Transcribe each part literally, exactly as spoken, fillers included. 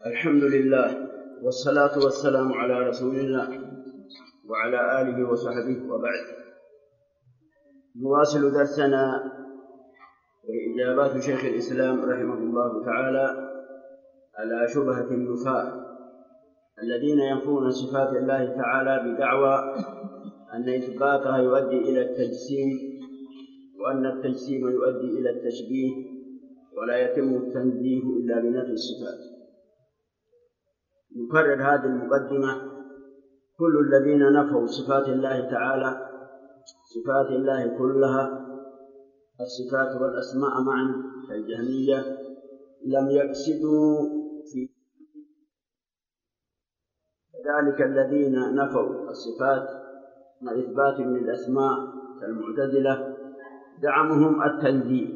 الحمد لله والصلاة والسلام على رسول الله وعلى آله وصحبه وبعد. نواصل درسنا وإجابات شيخ الإسلام رحمه الله تعالى على شبهة النفاة الذين ينفون صفات الله تعالى بدعوى أن إثباتها يؤدي إلى التجسيم، وأن التجسيم يؤدي إلى التشبيه، ولا يتم التنزيه إلا بنفي الصفات. نكرر هذه المقدمة: كل الذين نفوا صفات الله تعالى، صفات الله كلها، الصفات والأسماء معا كالجهمية، لم يقصدوا في ذلك. الذين نفوا الصفات مع إثبات من الأسماء كالمعتزلة دعمهم التنزيه،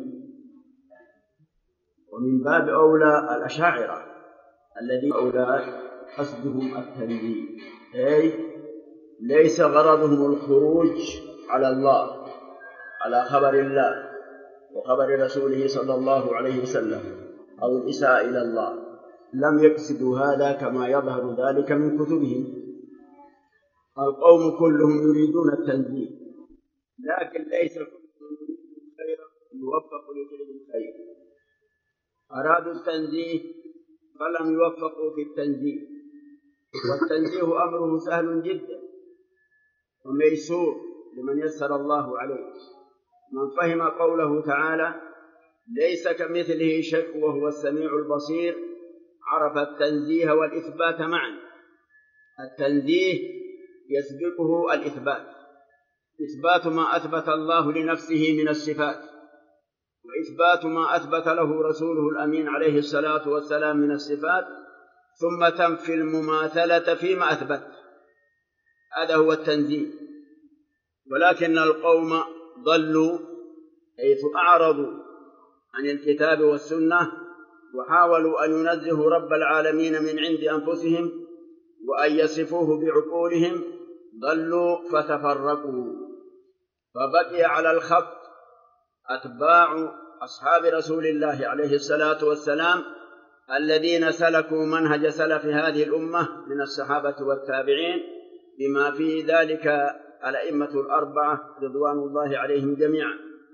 ومن باب أولى الأشاعرة الذين أولى قصدهم التنزيه، أي ليس غرضهم الخروج على الله، على خبر الله وخبر رسوله صلى الله عليه وسلم أو الإساءة إلى الله. لم يقصدوا هذا كما يظهر ذلك من كتبهم. القوم كلهم يريدون التنزيه، لكن ليس كل خير يوفق لفعل الخير. أرادوا التنزيه فلم يوفقوا في التنزيه، والتنزيه أمره سهل جدا وميسور لمن يسر الله عليه. من فهم قوله تعالى ليس كمثله شيء وهو السميع البصير عرف التنزيه والإثبات معا. التنزيه يسبقه الإثبات، إثبات ما أثبت الله لنفسه من الصفات، وإثبات ما أثبت له رسوله الأمين عليه الصلاة والسلام من الصفات، ثم تنفي المماثلة فيما أثبت. هذا هو التنزيه. ولكن القوم ضلوا حيث أعرضوا عن الكتاب والسنة، وحاولوا أن ينزهوا رب العالمين من عند أنفسهم وأن يصفوه بعقولهم. ضلوا فتفرقوا، فبقي على الخط أتباع أصحاب رسول الله عليه الصلاة والسلام الذين سلكوا منهج سلف هذه الأمة من الصحابة والتابعين، بما في ذلك الأئمة الأربعة رضوان الله عليهم جميعا.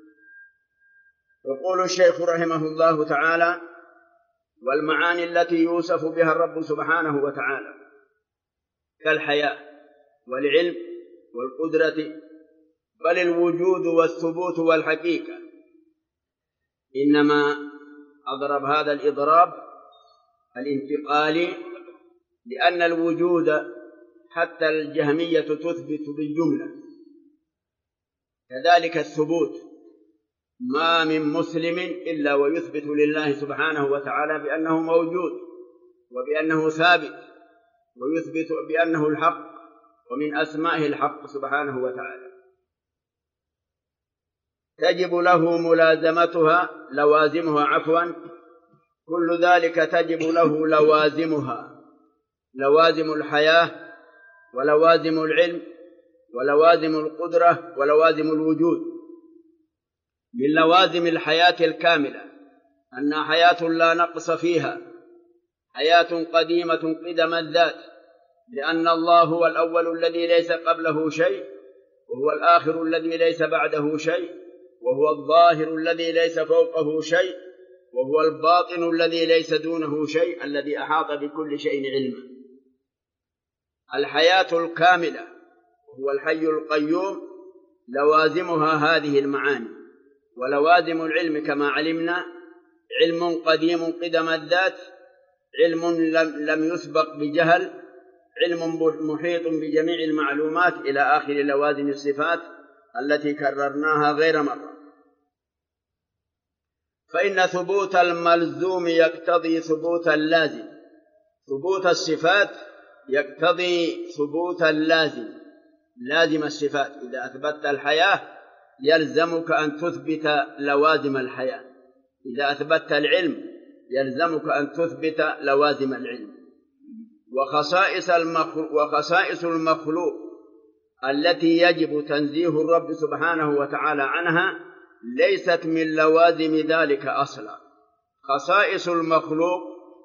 يقول الشيخ رحمه الله تعالى: والمعاني التي يوصف بها الرب سبحانه وتعالى كالحياة والعلم والقدرة، بل الوجود والثبوت والحقيقة. إنما أضرب هذا الإضراب الانتقالي لأن الوجود حتى الجهمية تثبت بالجملة، كذلك الثبوت ما من مسلم إلا ويثبت لله سبحانه وتعالى بأنه موجود وبأنه ثابت، ويثبت بأنه الحق ومن أسمائه الحق سبحانه وتعالى. تجب له ملازمتها لوازمها عفوا كل ذلك تجب له لوازمها، لوازم الحياة ولوازم العلم ولوازم القدرة ولوازم الوجود. من لوازم الحياة الكاملة أنها حياة لا نقص فيها، حياة قديمة قدم الذات، لأن الله هو الأول الذي ليس قبله شيء، وهو الآخر الذي ليس بعده شيء، وهو الظاهر الذي ليس فوقه شيء، وهو الباطن الذي ليس دونه شيء، الذي أحاط بكل شيء علما. الحياة الكاملة هو الحي القيوم لوازمها هذه المعاني. ولوازم العلم كما علمنا علم قديم قدم الذات، علم لم يسبق بجهل، علم محيط بجميع المعلومات، إلى آخر لوازم الصفات التي كررناها غير مرة. فإن ثبوت الملزوم يقتضي ثبوت اللازم، ثبوت الصفات يقتضي ثبوت اللازم، لازم الصفات. إذا أثبتت الحياة يلزمك أن تثبت لوازم الحياة، إذا أثبتت العلم يلزمك أن تثبت لوازم العلم. وخصائص المخلوق, وخصائص المخلوق التي يجب تنزيه الرب سبحانه وتعالى عنها ليست من لوازم ذلك أصلا. خصائص المخلوق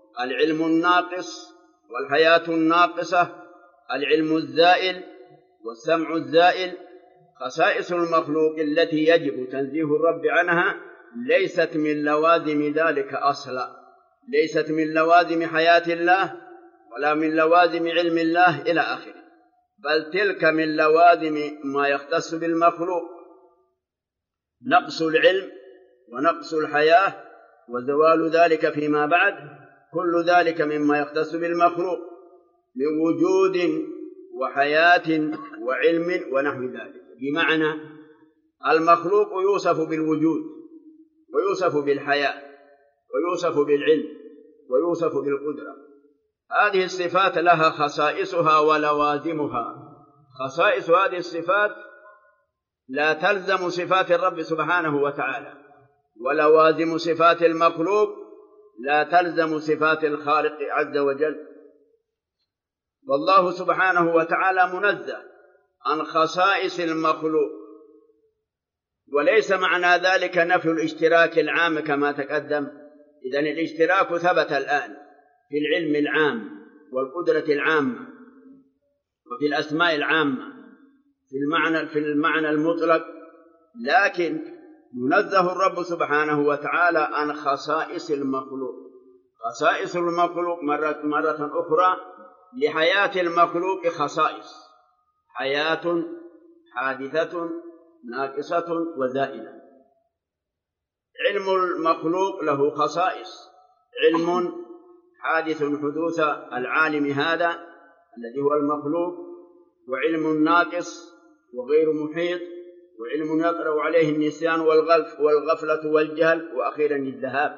العلم الناقص، والحياة الناقصة، العلم الزائل، والسمع الزائل. خصائص المخلوق التي يجب تنزيه الرب عنها ليست من لوازم ذلك أصلا، ليست من لوازم حياة الله ولا من لوازم علم الله إلى آخره، بل تلك من لوازم ما يختص بالمخلوق: نقص العلم ونقص الحياة وزوال ذلك فيما بعد، كل ذلك مما يختص بالمخلوق من وجود وحياة وعلم ونحو ذلك. بمعنى المخلوق يوصف بالوجود ويوصف بالحياة ويوصف بالعلم ويوصف بالقدرة. هذه الصفات لها خصائصها ولوازمها. خصائص هذه الصفات لا تلزم صفات الرب سبحانه وتعالى، ولوازم صفات المخلوق لا تلزم صفات الخالق عز وجل. والله سبحانه وتعالى منزه عن خصائص المخلوق، وليس معنى ذلك نفي الاشتراك العام كما تقدم. إذن الاشتراك ثبت الآن في العلم العام والقدرة العامة وفي الأسماء العامة في المعنى, في المعنى المطلق، لكن ينزه الرب سبحانه وتعالى عن خصائص المخلوق. خصائص المخلوق مرة, مرة أخرى لحياة المخلوق خصائص: حياة حادثة ناقصة وزائلة. علم المخلوق له خصائص: علم حادث حدوث العالم هذا الذي هو المخلوق، وعلم ناقص وغير محيط، وعلم يطرأ عليه النسيان والغلف والغفلة والجهل، وأخيرا الذهاب.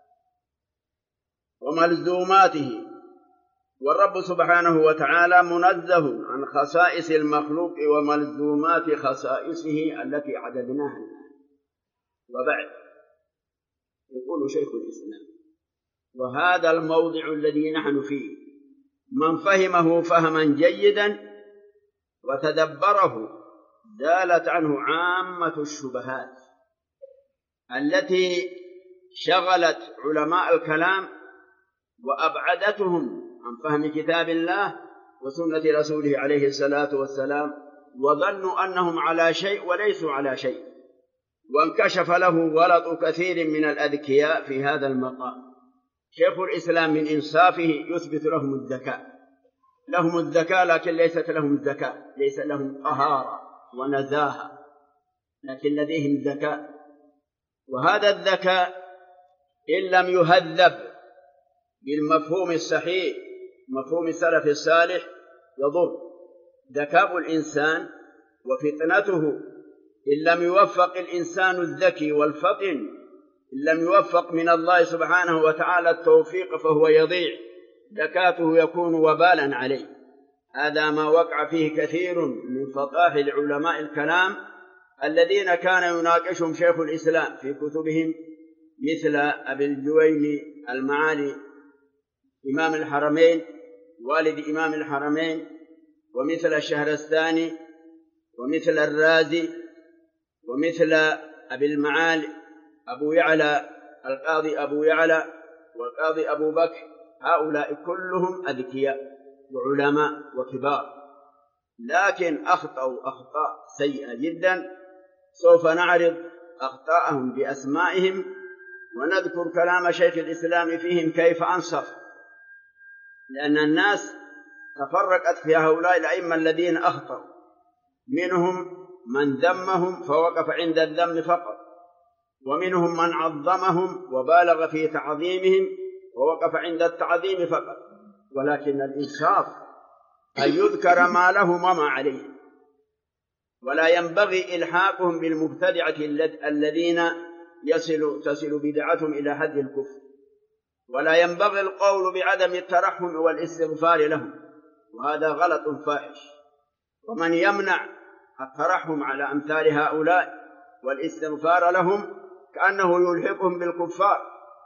وملزوماته، والرب سبحانه وتعالى منزه عن خصائص المخلوق وملزومات خصائصه التي عددناها الآن. وبعد يقول شيخ الإسلام: وهذا الموضع الذي نحن فيه من فهمه فهما جيدا وتدبره زالت عنه عامة الشبهات التي شغلت علماء الكلام وأبعدتهم عن فهم كتاب الله وسنة رسوله عليه الصلاة والسلام، وظنوا أنهم على شيء وليسوا على شيء، وانكشف له غلط كثير من الأذكياء في هذا المقام. شيخ الإسلام من إنصافه يثبت لهم الذكاء، لهم الذكاء لكن ليست لهم الذكاء، ليس لهم طهارة ونزاهة، لكن لديهم ذكاء. وهذا الذكاء إن لم يهذب بالمفهوم الصحيح مفهوم السلف الصالح يضر. ذكاء الإنسان وفطنته إن لم يوفق الإنسان الذكي والفطن، إن لم يوفق من الله سبحانه وتعالى التوفيق فهو يضيع، ذكاته يكون وبالا عليه. هذا ما وقع فيه كثير من فطاحل علماء الكلام الذين كان يناقشهم شيخ الإسلام في كتبهم، مثل أبي الجويني المعالي إمام الحرمين والد إمام الحرمين، ومثل الشهرستاني، ومثل الرازي، ومثل أبي المعالي أبو يعلى القاضي أبو يعلى والقاضي أبو بكر. هؤلاء كلهم أذكياء وعلماء وكبار، لكن أخطأوا أخطاء سيئة جدا. سوف نعرض أخطاءهم بأسمائهم ونذكر كلام شيخ الإسلام فيهم كيف أنصف، لأن الناس تفرقت في هؤلاء الأئمة الذين أخطأوا. منهم من ذمهم فوقف عند الذم فقط، ومنهم من عظمهم وبالغ في تعظيمهم ووقف عند التعظيم فقط. ولكن الإنصاف أن يذكر ما لهم وما عليهم، ولا ينبغي إلحاقهم بالمبتدعة الذين يصل تصل بدعتهم إلى حد الكفر، ولا ينبغي القول بعدم الترحم والاستغفار لهم، وهذا غلط فاحش. ومن يمنع الترحم على أمثال هؤلاء والاستغفار لهم كأنه يلحقهم بالكفار،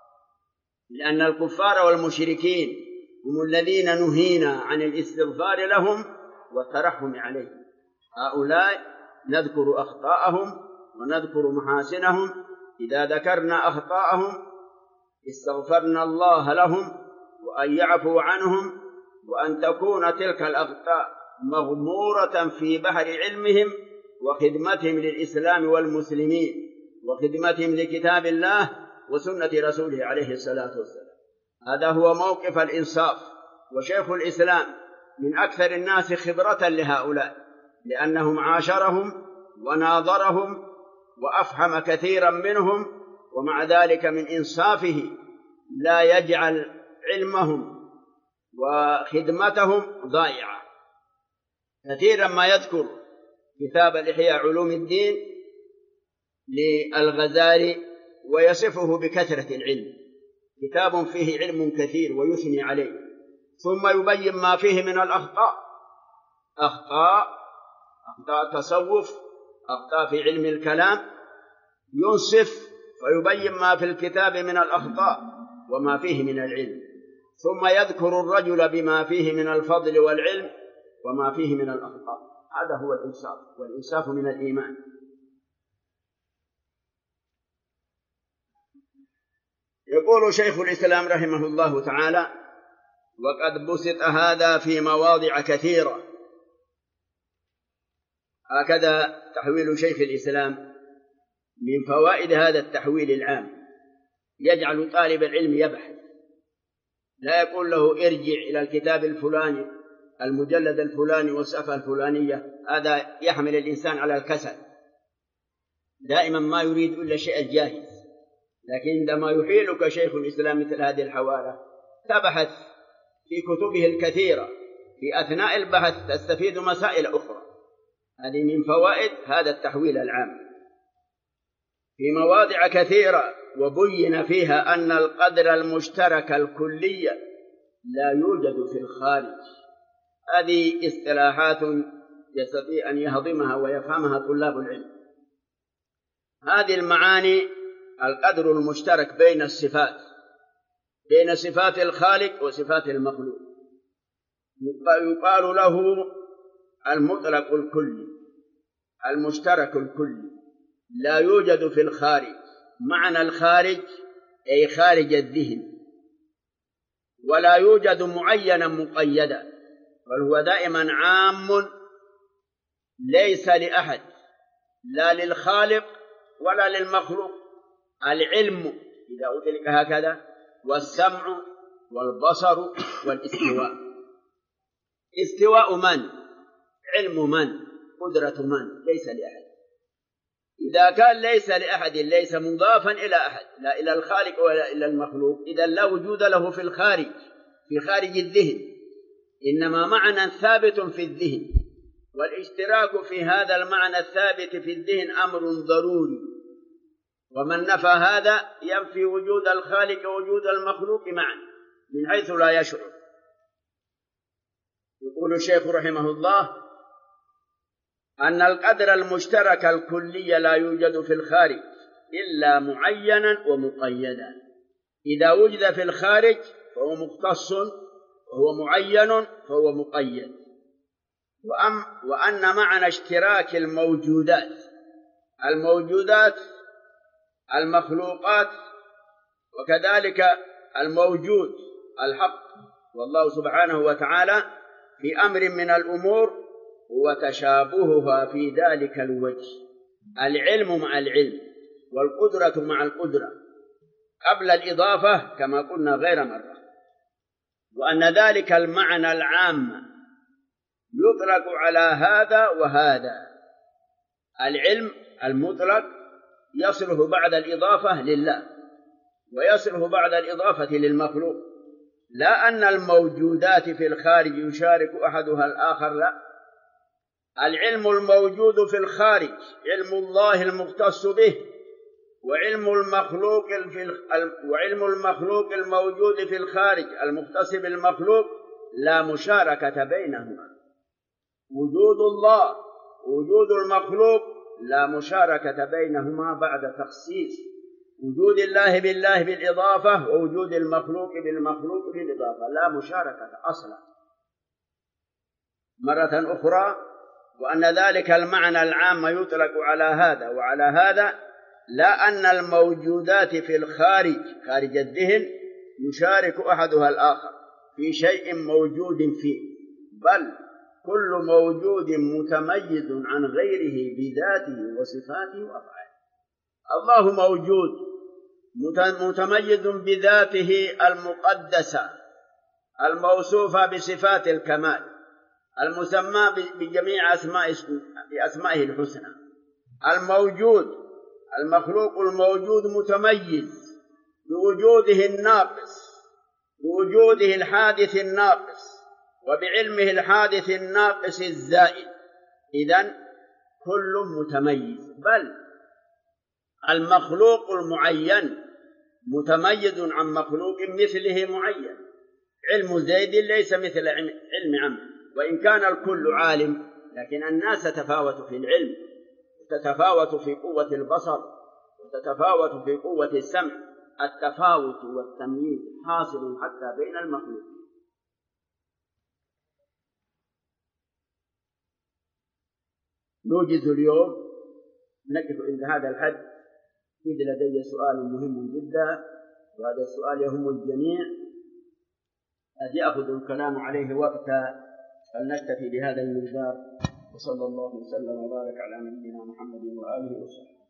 لأن الكفار والمشركين هم الذين نهينا عن الاستغفار لهم والترحم عليهم. هؤلاء نذكر أخطاءهم ونذكر محاسنهم. إذا ذكرنا أخطاءهم استغفرنا الله لهم وأن يعفو عنهم، وأن تكون تلك الأخطاء مغمورة في بحر علمهم وخدمتهم للإسلام والمسلمين وخدمتهم لكتاب الله وسنة رسوله عليه الصلاة والسلام. هذا هو موقف الإنصاف. وشيخ الإسلام من أكثر الناس خبرة لهؤلاء، لأنهم عاشرهم وناظرهم وأفهم كثيرا منهم، ومع ذلك من إنصافه لا يجعل علمهم وخدمتهم ضائعة. كثيرا ما يذكر كتاب الإحياء علوم الدين للغزالي ويصفه بكثرة العلم، كتاب فيه علم كثير ويثني عليه، ثم يبين ما فيه من الأخطاء، أخطاء أخطاء تصوف، أخطاء في علم الكلام، ينصف فيبين ما في الكتاب من الأخطاء وما فيه من العلم، ثم يذكر الرجل بما فيه من الفضل والعلم وما فيه من الأخطاء. هذا هو الإنصاف، والإنصاف من الإيمان. يقول شيخ الإسلام رحمه الله تعالى: وقد بسط هذا في مواضع كثيرة. هكذا تحويل شيخ الإسلام. من فوائد هذا التحويل العام يجعل طالب العلم يبحث، لا يقول له ارجع إلى الكتاب الفلاني المجلد الفلاني والصفحة الفلانية، هذا يحمل الإنسان على الكسل، دائما ما يريد إلا شيء الجاهز. لكن عندما يحيلك شيخ الإسلام مثل هذه الحوالة تبحث في كتبه الكثيرة، في أثناء البحث تستفيد مسائل أخرى. هذه من فوائد هذا التحويل العام في مواضع كثيرة، وبين فيها أن القدر المشترك الكلي لا يوجد في الخارج. هذه اصطلاحات يستطيع أن يهضمها ويفهمها طلاب العلم. هذه المعاني: القدر المشترك بين الصفات، بين صفات الخالق وصفات المخلوق، يقال له المطلق الكلي، المشترك الكلي، لا يوجد في الخارج. معنى الخارج أي خارج الذهن، ولا يوجد معينا مقيدا، بل هو دائما عام ليس لأحد، لا للخالق ولا للمخلوق. العلم إذا أطلق هكذا، والسمع والبصر والاستواء. استواء من؟ علم من؟ قدرة من؟ ليس لأحد. إذا كان ليس لأحد ليس مضافا إلى أحد، لا إلى الخالق ولا إلى المخلوق، إذا لا وجود له في الخارج، في خارج الذهن، إنما معنى ثابت في الذهن، والاشتراك في هذا المعنى الثابت في الذهن أمر ضروري. ومن نفى هذا ينفي وجود الخالق ووجود المخلوق معا من حيث لا يشعر. يقول الشيخ رحمه الله: أن القدر المشترك الكلي لا يوجد في الخارج إلا معينا ومقيدا. إذا وجد في الخارج فهو مختص، وهو معين فهو مقيد. وأم وأن معنى اشتراك الموجودات، الموجودات المخلوقات، وكذلك الموجود الحق والله سبحانه وتعالى في أمر من الأمور وتشابهها في ذلك الوجه، العلم مع العلم والقدرة مع القدرة قبل الإضافة كما قلنا غير مرة. وأن ذلك المعنى العام يطلق على هذا وهذا. العلم المطلق يصله بعد الإضافة لله، ويصله بعد الإضافة للمخلوق، لا أن الموجودات في الخارج يشارك أحدها الآخر، لا. العلم الموجود في الخارج علم الله المختص به، وعلم المخلوق في وعلم المخلوق الموجود في الخارج المختص بالمخلوق لا مشاركة بينهما. وجود الله ووجود المخلوق لا مشاركة بينهما بعد تخصيص وجود الله بالله بالإضافة، ووجود المخلوق بالمخلوق بالإضافة، لا مشاركة أصلا. مرة أخرى: وأن ذلك المعنى العام يطلق على هذا وعلى هذا، لا أن الموجودات في الخارج خارج الذهن يشارك أحدها الآخر، في شيء موجود فيه، بل كل موجود متميز عن غيره بذاته وصفاته وأفعاله. الله موجود متميز بذاته المقدسة الموصوفة بصفات الكمال المسمى بجميع أسماء بأسمائه الحسنى. الموجود المخلوق الموجود متميز بوجوده الناقص، بوجوده الحادث الناقص، وبعلمه الحادث الناقص الزائد. إذن كل متميز، بل المخلوق المعين متميز عن مخلوق مثله معين. علم زيد ليس مثل علم عمرو، وإن كان الكل عالم، لكن الناس تتفاوت في العلم، وتتفاوت في قوة البصر، وتتفاوت في قوة السمع. التفاوت والتمييز حاصل حتى بين المخلوقين. نوجز اليوم، نقف عند هذا الحد، إذ لدي سؤال مهم جدا، وهذا السؤال يهم الجميع، قد يأخذ الكلام عليه وقتا، فلنكتفي بهذا المقدار، وصلى الله وسلم وبارك على نبينا محمد وآله وصحبه.